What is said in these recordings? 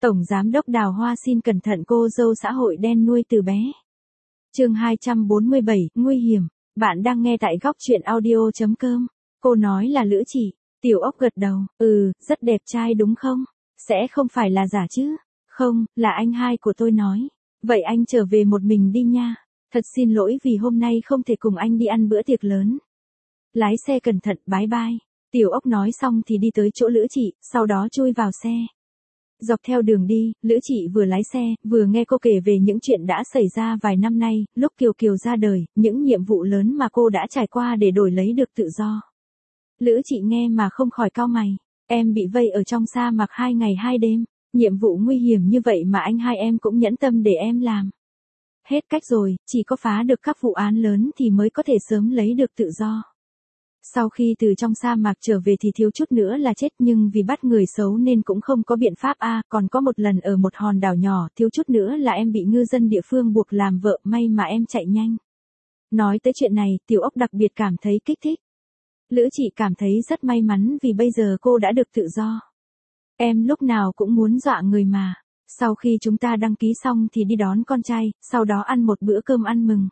Tổng Giám đốc Đào Hoa xin cẩn thận cô dâu xã hội đen nuôi từ bé. Chương 247, nguy hiểm. Bạn đang nghe tại góc truyện audio.com. Cô nói là Lữ Chỉ. Tiểu Ốc gật đầu, rất đẹp trai đúng không? Sẽ không phải là giả chứ? Không, là anh hai của tôi nói. Vậy anh trở về một mình đi nha. Thật xin lỗi vì hôm nay không thể cùng anh đi ăn bữa tiệc lớn. Lái xe cẩn thận, bye bye. Tiểu Ốc nói xong thì đi tới chỗ Lữ Chỉ, sau đó chui vào xe. Dọc theo đường đi, Lữ Chỉ vừa lái xe, vừa nghe cô kể về những chuyện đã xảy ra vài năm nay, lúc Kiều Kiều ra đời, những nhiệm vụ lớn mà cô đã trải qua để đổi lấy được tự do. Lữ Chỉ nghe mà không khỏi cau mày. Em bị vây ở trong sa mạc 2 ngày 2 đêm. Nhiệm vụ nguy hiểm như vậy mà anh hai em cũng nhẫn tâm để em làm. Hết cách rồi, chỉ có phá được các vụ án lớn thì mới có thể sớm lấy được tự do. Sau khi từ trong sa mạc trở về thì thiếu chút nữa là chết, nhưng vì bắt người xấu nên cũng không có biện pháp còn có một lần ở một hòn đảo nhỏ, thiếu chút nữa là em bị ngư dân địa phương buộc làm vợ, may mà em chạy nhanh. Nói tới chuyện này, Tiểu Ốc đặc biệt cảm thấy kích thích. Lữ Chỉ cảm thấy rất may mắn vì bây giờ cô đã được tự do. Em lúc nào cũng muốn dọa người mà. Sau khi chúng ta đăng ký xong thì đi đón con trai, sau đó ăn một bữa cơm ăn mừng.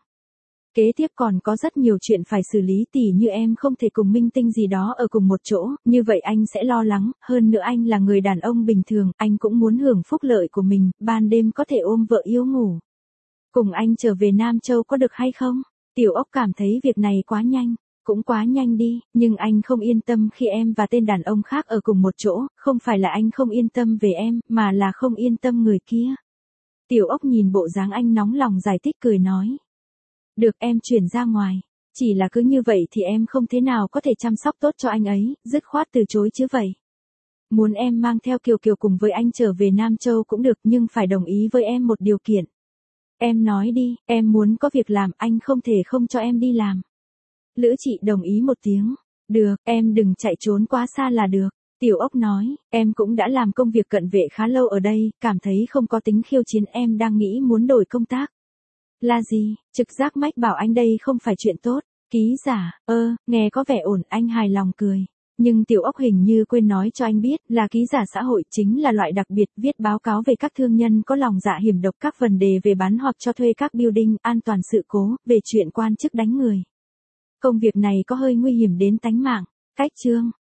Kế tiếp còn có rất nhiều chuyện phải xử lý, tỉ như em không thể cùng minh tinh gì đó ở cùng một chỗ, như vậy anh sẽ lo lắng, hơn nữa anh là người đàn ông bình thường, anh cũng muốn hưởng phúc lợi của mình, ban đêm có thể ôm vợ yêu ngủ. Cùng anh trở về Nam Châu có được hay không? Tiểu Ốc cảm thấy việc này quá nhanh, cũng quá nhanh đi, nhưng anh không yên tâm khi em và tên đàn ông khác ở cùng một chỗ, không phải là anh không yên tâm về em, mà là không yên tâm người kia. Tiểu Ốc nhìn bộ dáng anh nóng lòng giải thích cười nói. Được, em chuyển ra ngoài. Chỉ là cứ như vậy thì em không thế nào có thể chăm sóc tốt cho anh ấy, dứt khoát từ chối chứ vậy. Muốn em mang theo Kiều Kiều cùng với anh trở về Nam Châu cũng được, nhưng phải đồng ý với em một điều kiện. Em nói đi, em muốn có việc làm, anh không thể không cho em đi làm. Lữ Chỉ đồng ý một tiếng. Được, em đừng chạy trốn quá xa là được. Tiểu Ốc nói, em cũng đã làm công việc cận vệ khá lâu ở đây, cảm thấy không có tính khiêu chiến, em đang nghĩ muốn đổi công tác. Là gì? Trực giác mách bảo anh đây không phải chuyện tốt. Ký giả, nghe có vẻ ổn, anh hài lòng cười. Nhưng Tiểu Ốc hình như quên nói cho anh biết là ký giả xã hội chính là loại đặc biệt viết báo cáo về các thương nhân có lòng dạ hiểm độc, các vấn đề về bán hoặc cho thuê các building, an toàn sự cố, về chuyện quan chức đánh người. Công việc này có hơi nguy hiểm đến tánh mạng. Cách chương